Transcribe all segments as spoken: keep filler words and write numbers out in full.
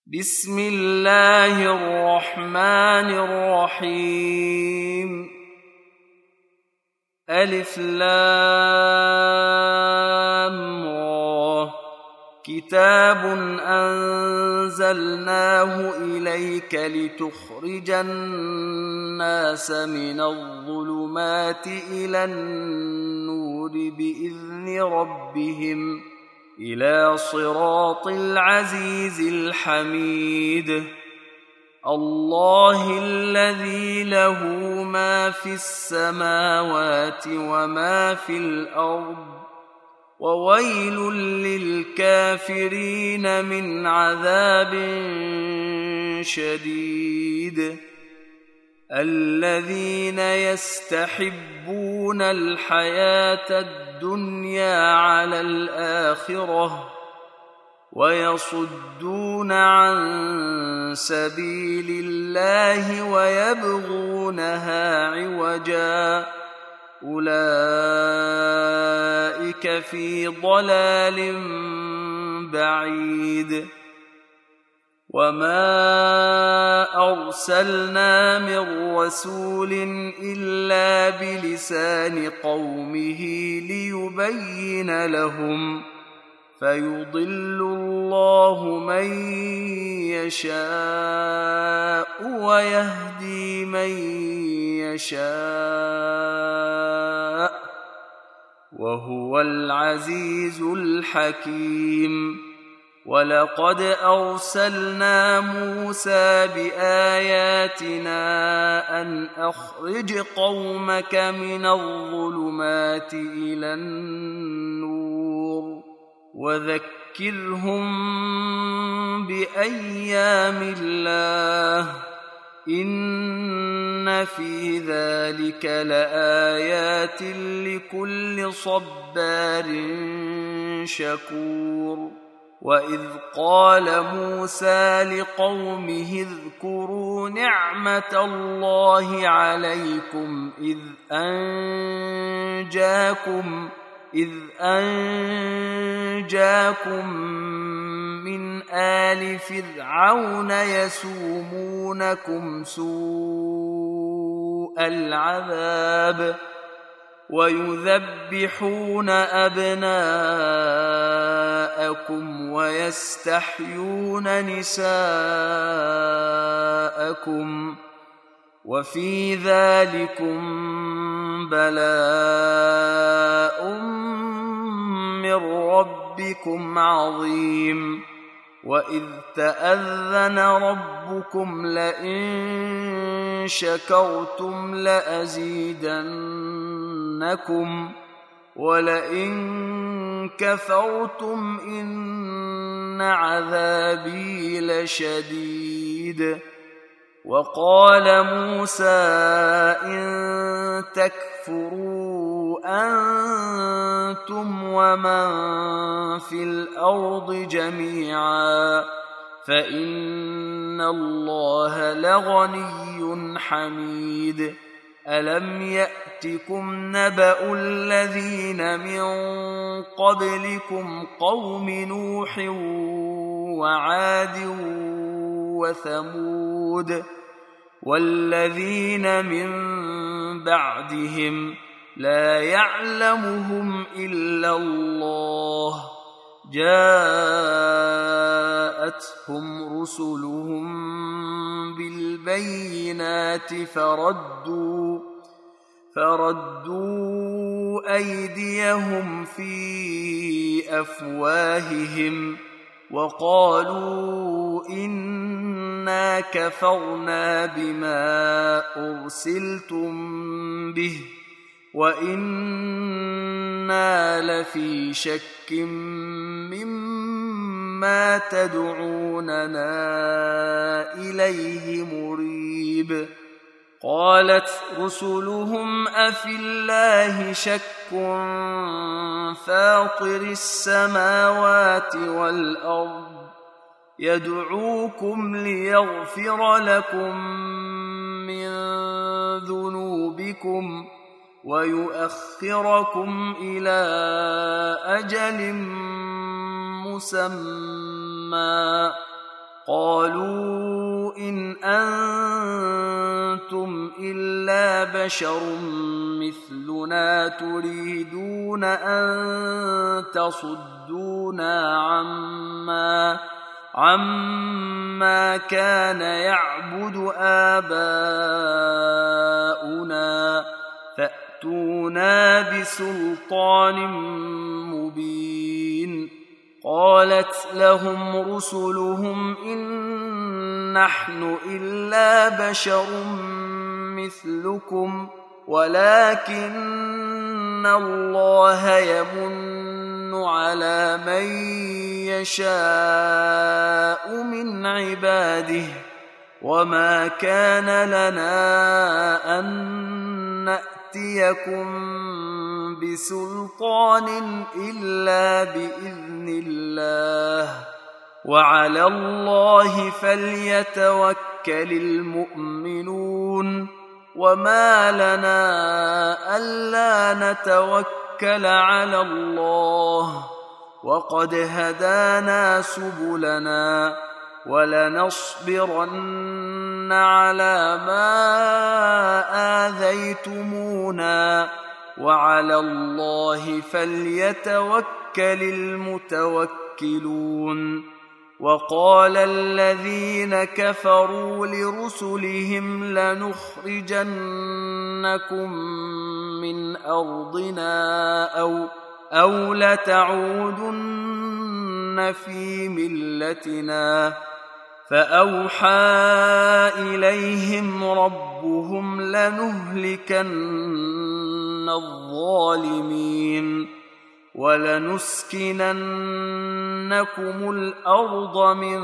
بسم الله الرحمن الرحيم. ألف لام را. كتاب أنزلناه إليك لتخرج الناس من الظلمات إلى النور بإذن ربهم إلى صراط العزيز الحميد. الله الذي له ما في السماوات وما في الأرض وويل للكافرين من عذاب شديد. الذين يستحبون الحياة الدنيا على الآخرة ويصدون عن سبيل الله ويبغونها عوجا أولئك في ضلال بعيد. وما أرسلنا من رسول إلا بلسان قومه ليبين لهم فيضل الله من يشاء ويهدي من يشاء وهو العزيز الحكيم. ولقد أرسلنا موسى بآياتنا أن أخرج قومك من الظلمات إلى النور وذكرهم بأيام الله إن في ذلك لآيات لكل صبار شكور. وإذ قال موسى لقومه اذكروا نعمة الله عليكم إذ أنجاكم إذ أنجاكم من آل فرعون يسومونكم سوء العذاب ويذبحون أبناءكم ويستحيون نساءكم وفي ذلكم بلاء من ربكم عظيم. وإذ تأذن ربكم لئن شكرتم لأزيدنكم ولئن كفرتم إن عذابي لشديد. وقال موسى إن تكفروا أنتم ومن في الأرض جميعا فإن الله لغني حميد. ألم يأتكم نبأ الذين من قبلكم قوم نوح وعاد وثمود والذين من بعدهم لا يعلمهم إلا الله جاءتهم رسلهم بالبينات فردوا فردوا أيديهم في أفواههم وقالوا إنا كفرنا بما أرسلتم به وإنا لفي شك مما تدعوننا إليه مريب. قالت رسلهم أفي الله شك فاطر السماوات والأرض يدعوكم ليغفر لكم من ذنوبكم ويؤخركم إلى أجل مسمى قالوا إن أنتم إلا بشر مثلنا تريدون أن تصدونا عما عما كان يعبد آباؤنا فأتونا بسلطان مبين. قالت لهم رسلهم إن نحن إلا بشر مثلكم ولكن الله يمن على من يشاء من عباده وما كان لنا أن نأتيكم بسلطان إلا بإذن الله وعلى الله فليتوكل المؤمنون. وما لنا ألا نتوكل على الله وقد هدانا سبلنا ولنصبرن على ما آذيتمونا وعلى الله فليتوكل المتوكلون. وقال الذين كفروا لرسلهم لنخرجنكم من أرضنا أو, أو لتعودن في ملتنا فأوحى إليهم ربهم لنهلكن الظالمين ولنسكننكم الأرض من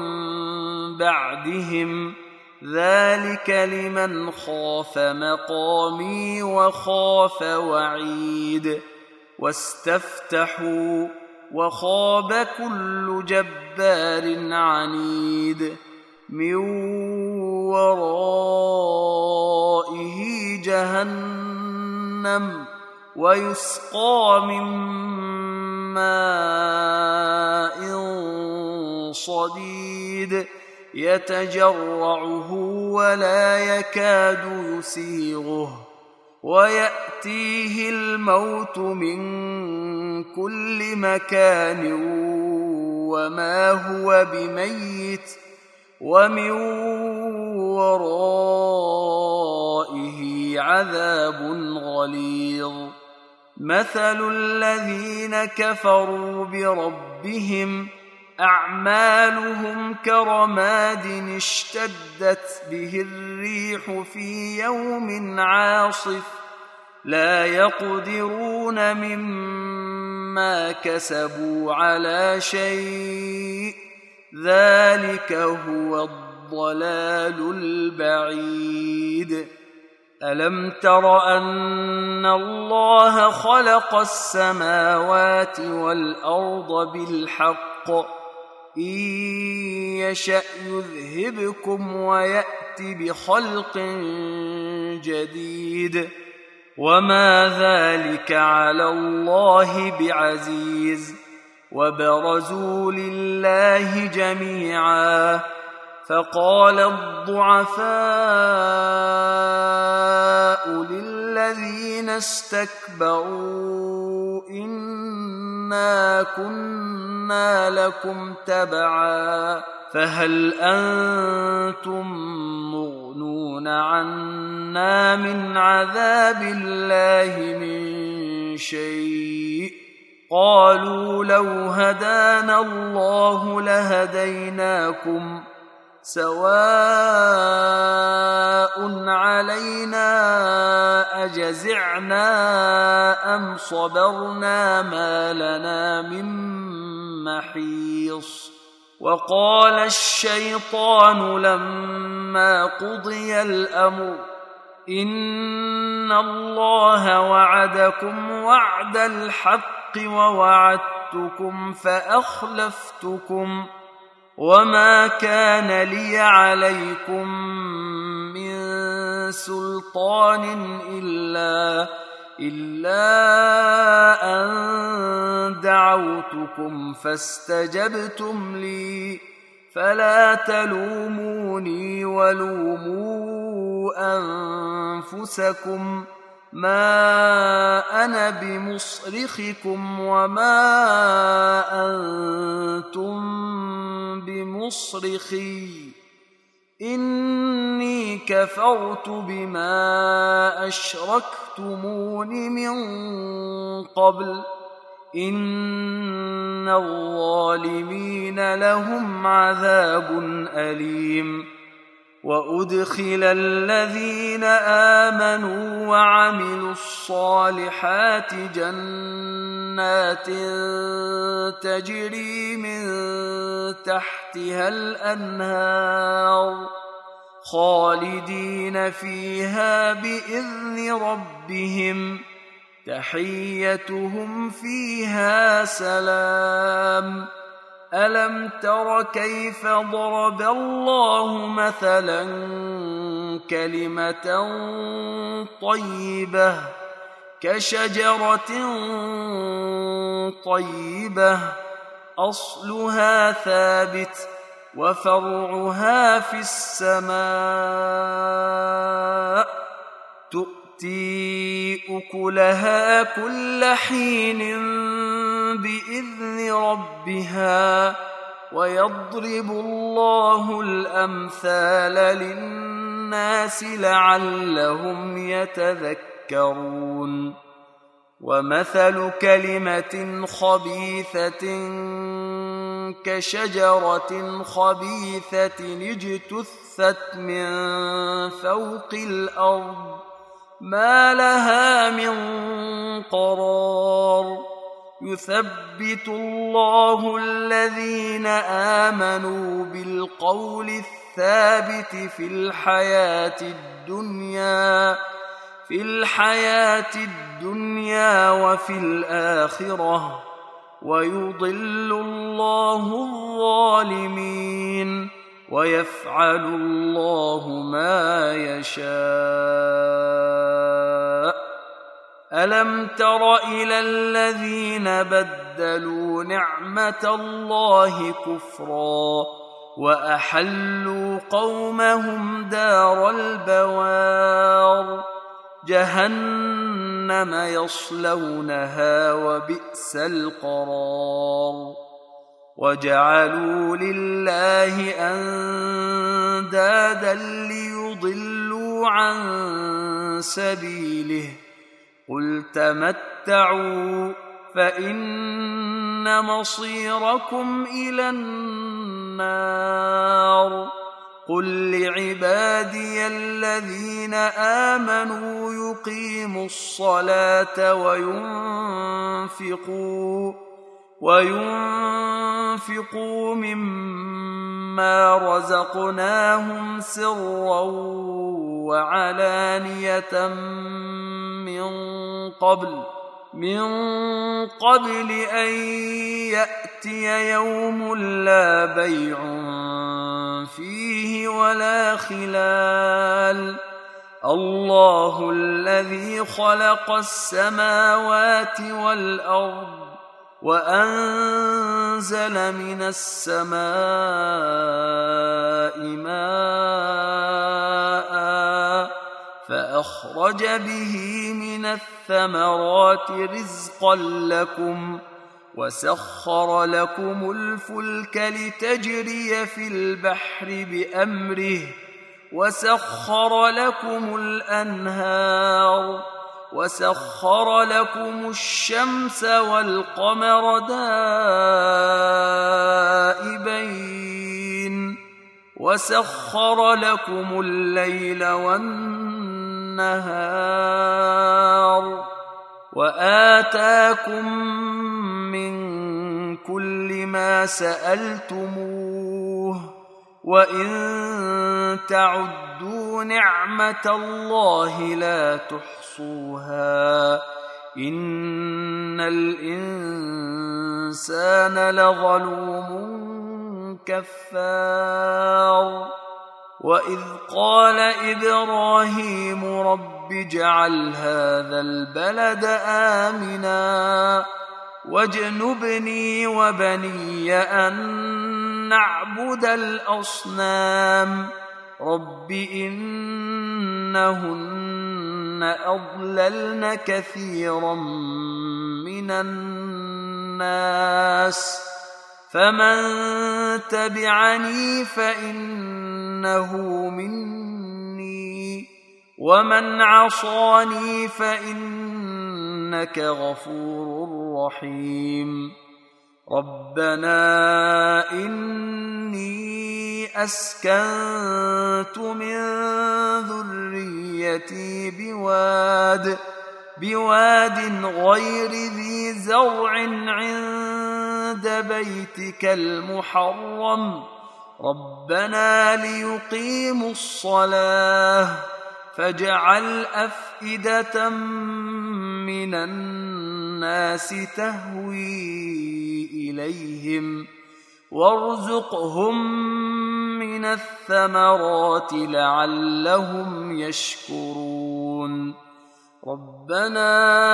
بعدهم ذلك لمن خاف مقامي وخاف وعيد. واستفتحوا وخاب كل جبار عنيد من ورائه جهنم ويسقى من ماء صديد يتجرعه ولا يكاد يسيغه ويأتيه الموت من كل مكان وما هو بميت ومن ورائه عذاب غليظ. مثل الذين كفروا بربهم أعمالهم كرماد اشتدت به الريح في يوم عاصف لا يقدرون مما كسبوا على شيء ذلك هو الضلال البعيد. ألم تر أن الله خلق السماوات والأرض بالحق إن يشأ يذهبكم ويأت بخلق جديد وما ذلك على الله بعزيز. وبرزوا لله جميعا فقال الضعفاء للذين استكبروا إنا كنا لكم تبعا فهل أنتم مغنون عنا من عذاب الله من شيء قالوا لو هدانا الله لهديناكم سواء علينا أجزعنا أم صبرنا ما لنا من محيص. وقال الشيطان لما قضي الأمر إن الله وعدكم وعد الحق ووعدتكم فأخلفتكم وما كان لي عليكم من سلطان إلا, إلا أن دعوتكم فاستجبتم لي فلا تلوموني ولوموا أنفسكم ما أنا بمصرخكم وما أنتم بمصرخي إني كفرت بما أشركتمون من قبل إن الظالمين لهم عذاب أليم. وأدخل الذين آمنوا وعملوا الصالحات جنات تجري من تحتها الأنهار خالدين فيها بإذن ربهم تحيتهم فيها سلام. ألم تر كيف ضرب الله مثلا كلمة طيبة كشجرة طيبة أصلها ثابت وفرعها في السماء تؤتي أكلها كل حين بإذن ربها ويضرب الله الأمثال للناس لعلهم يتذكرون. ومثل كلمة خبيثة كشجرة خبيثة اجتثت من فوق الأرض ما لها من قرار. يثبت الله الذين آمنوا بالقول الثابت في الحياة الدنيا في الحياة الدنيا وفي الآخرة ويضل الله الظالمين ويفعل الله ما يشاء. ألم تر إلى الذين بدلوا نعمة الله كفرا وأحلوا قومهم دار البوار جهنم يصلونها وبئس القرار. وجعلوا لله أندادا ليضلوا عن سبيله قل تمتعوا فإن مصيركم إلى النار. قل لعبادي الذين آمنوا يقيموا الصلاة وينفقوا وينفقوا مما رزقناهم سرا وعلانية من قبل من قبل أن يأتي يوم لا بيع فيه ولا خلال. الله الذي خلق السماوات والأرض وأنزل من السماء ماء فأخرج به من الثمرات رزقا لكم وسخر لكم الفلك لتجري في البحر بأمره وسخر لكم الأنهار وسخر لكم الشمس والقمر دائبين وسخر لكم الليل والنهار وآتاكم من كل ما سألتموه وإن تعدوا نعمة الله لا تحصوها إن الإنسان لظلوم كفار. وإذ قال إبراهيم رب اجعل هذا البلد آمنا واجنبني وبني أن نعبد الأصنام رب إنهن أضللن كثيرا من الناس فمن تبعني فإنه مني ومن عصاني فإنك غفور رحيم ربنا إني أسكنت من ذريتي بواد بواد غير ذي زرع عند بيتك المحرم ربنا ليقيموا الصلاة فاجعل أفئدة من الناس تهوي إليهم وارزقهم من الثمرات لعلهم يشكرون ربنا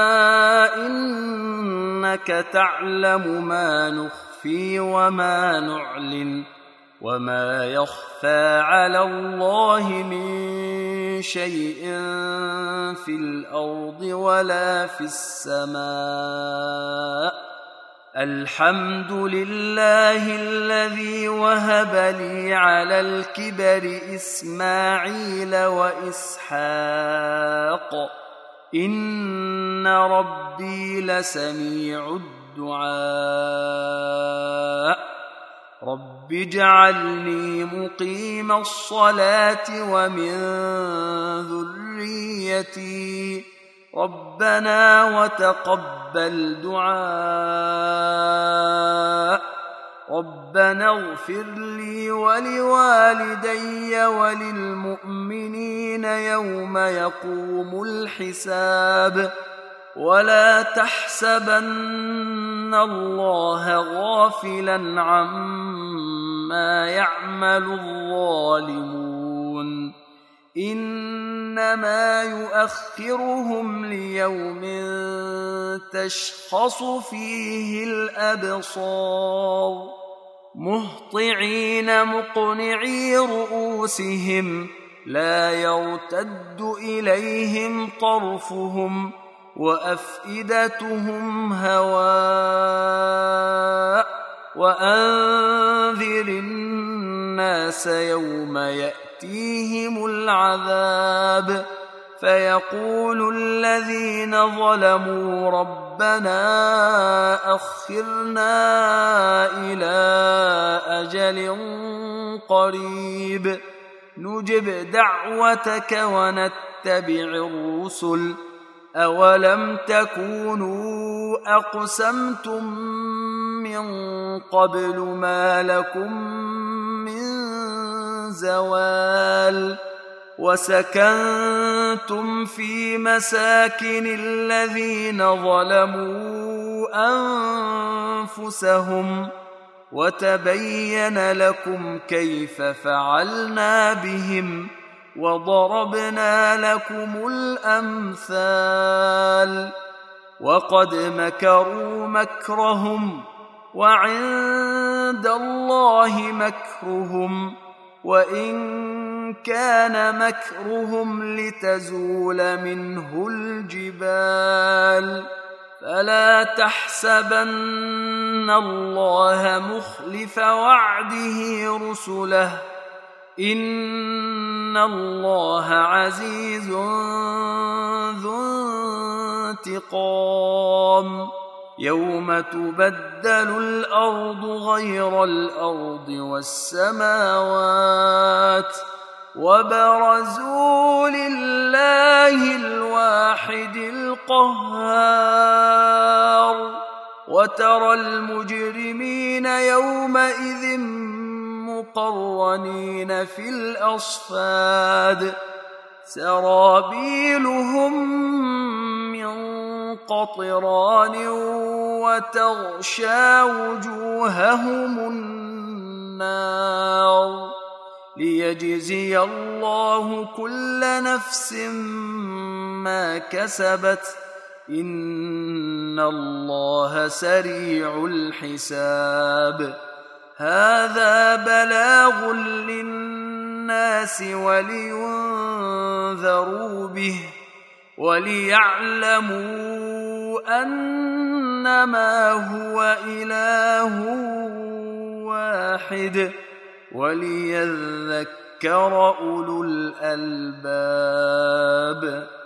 إنك تعلم ما نخفي وما نعلن وما يخفى على الله من شيء في الأرض ولا في السماء الحمد لله الذي وهب لي على الكبر إسماعيل وإسحاق إن ربي لسميع الدعاء رب اجعلني مقيم الصلاة ومن ذريتي ربنا وتقبل دعاء ربنا اغفر لي ولوالدي وللمؤمنين يوم يقوم الحساب ولا تحسبن الله غافلا عما يعمل الظالمون إنما يؤخرهم ليوم تشخص فيه الأبصار مهطعين مقنعي رؤوسهم لا يرتد إليهم طرفهم وأفئدتهم هواء وأنذر الناس يوم يأتيهم العذاب فيقول الذين ظلموا ربنا أخرنا إلى أجل قريب نجب دعوتك ونتبع الرسل أولم تكونوا أقسمتم من قبل ما لكم من زوال وسكنتم في مساكن الذين ظلموا أنفسهم وتبين لكم كيف فعلنا بهم وضربنا لكم الأمثال وقد مكروا مكرهم وعند الله مكرهم وإن كان مكرهم لتزول منه الجبال فلا تحسبن الله مخلف وعده رسله إن الله عزيز ذو انتقام يوم تبدل الأرض غير الأرض والسماوات وبرزوا لله الواحد القهار وترى المجرمين يومئذ مقرنين في الأصفاد سرابيلهم من قطران وتغشى وجوههم النار ليجزي الله كل نفس ما كسبت إن الله سريع الحساب هذا بلاغ للناس ولينذروا به وليعلموا أنما هو إله واحد وليذكر أولو الألباب.